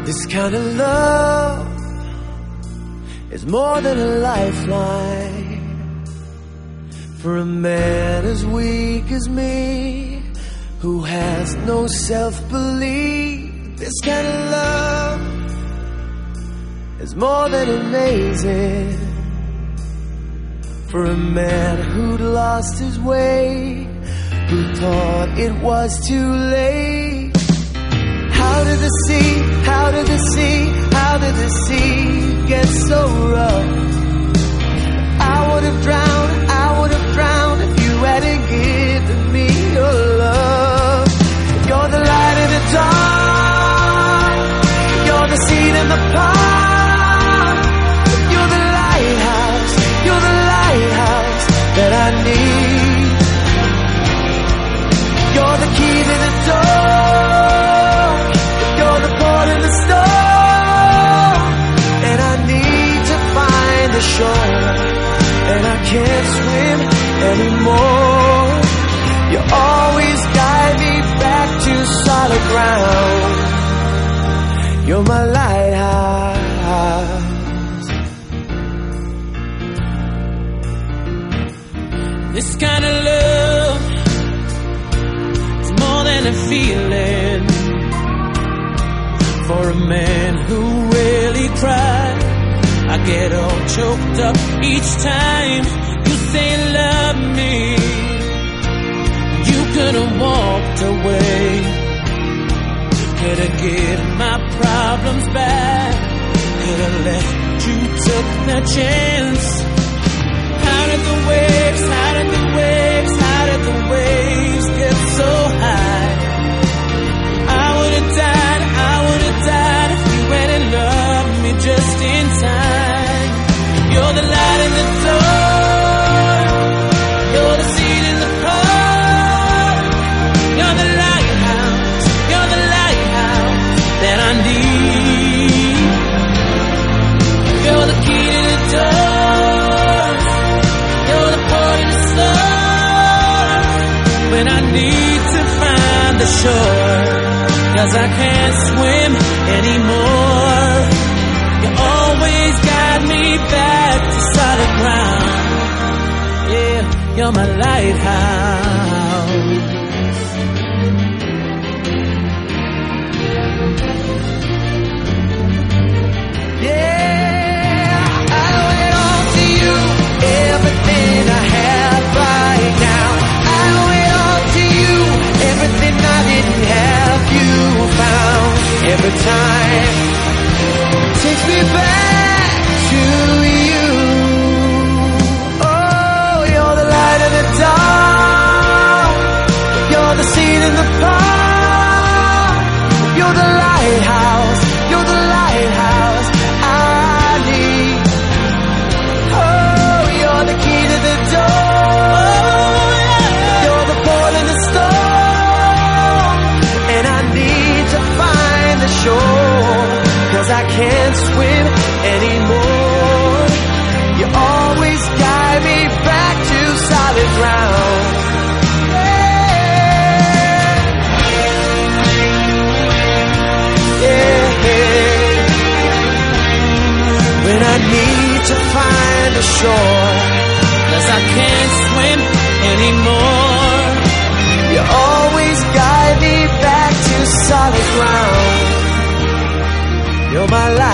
This kind of love is more than a lifeline for a man as weak as me, who has no self-belief. This kind of love is more than amazing for a man who'd lost his way, who thought it was too late. How did the sea, how did the sea, how did the sea get so rough? I would have drowned if you hadn't given me your love. You're the light in the dark, you're the seed in the pond. You're the lighthouse that I need. You're the key to the door, you're the port in the storm. And I need to find the shore, and I can't swim anymore. You always guide me back to solid ground. You're my lighthouse. This kind of love is more than a feeling for a man who really cried. I get all choked up each time you say love me. You could have walked away, could have given my problems back, could have left you, took the chance. How did the waves, how did the waves, how did the waves get so high? I would have died if you hadn't loved me just in time. You're the light in the door, you're the seed in the pot. You're the lighthouse that I need. You're the key to the door, you're the port in the storm. When I need to find the shore, 'cause I can't swim anymore. You always guide me back to solid ground. Yeah, you're my lighthouse. Yeah, I owe it all to you, everything I have right now. I owe it all to you, everything I didn't have you found. Every time takes me back to you. Oh, you're the light in the dark, you're the seed in the pot. You're the lighthouse I need. Oh, you're the key to the door, you're the port in the storm. And I need to find the shore, 'cause I can't swim anymore. You always guide me back to solid ground. Yeah. When I need to find a shore, 'cause I can't swim anymore. you always guide me back to solid ground. You're my life.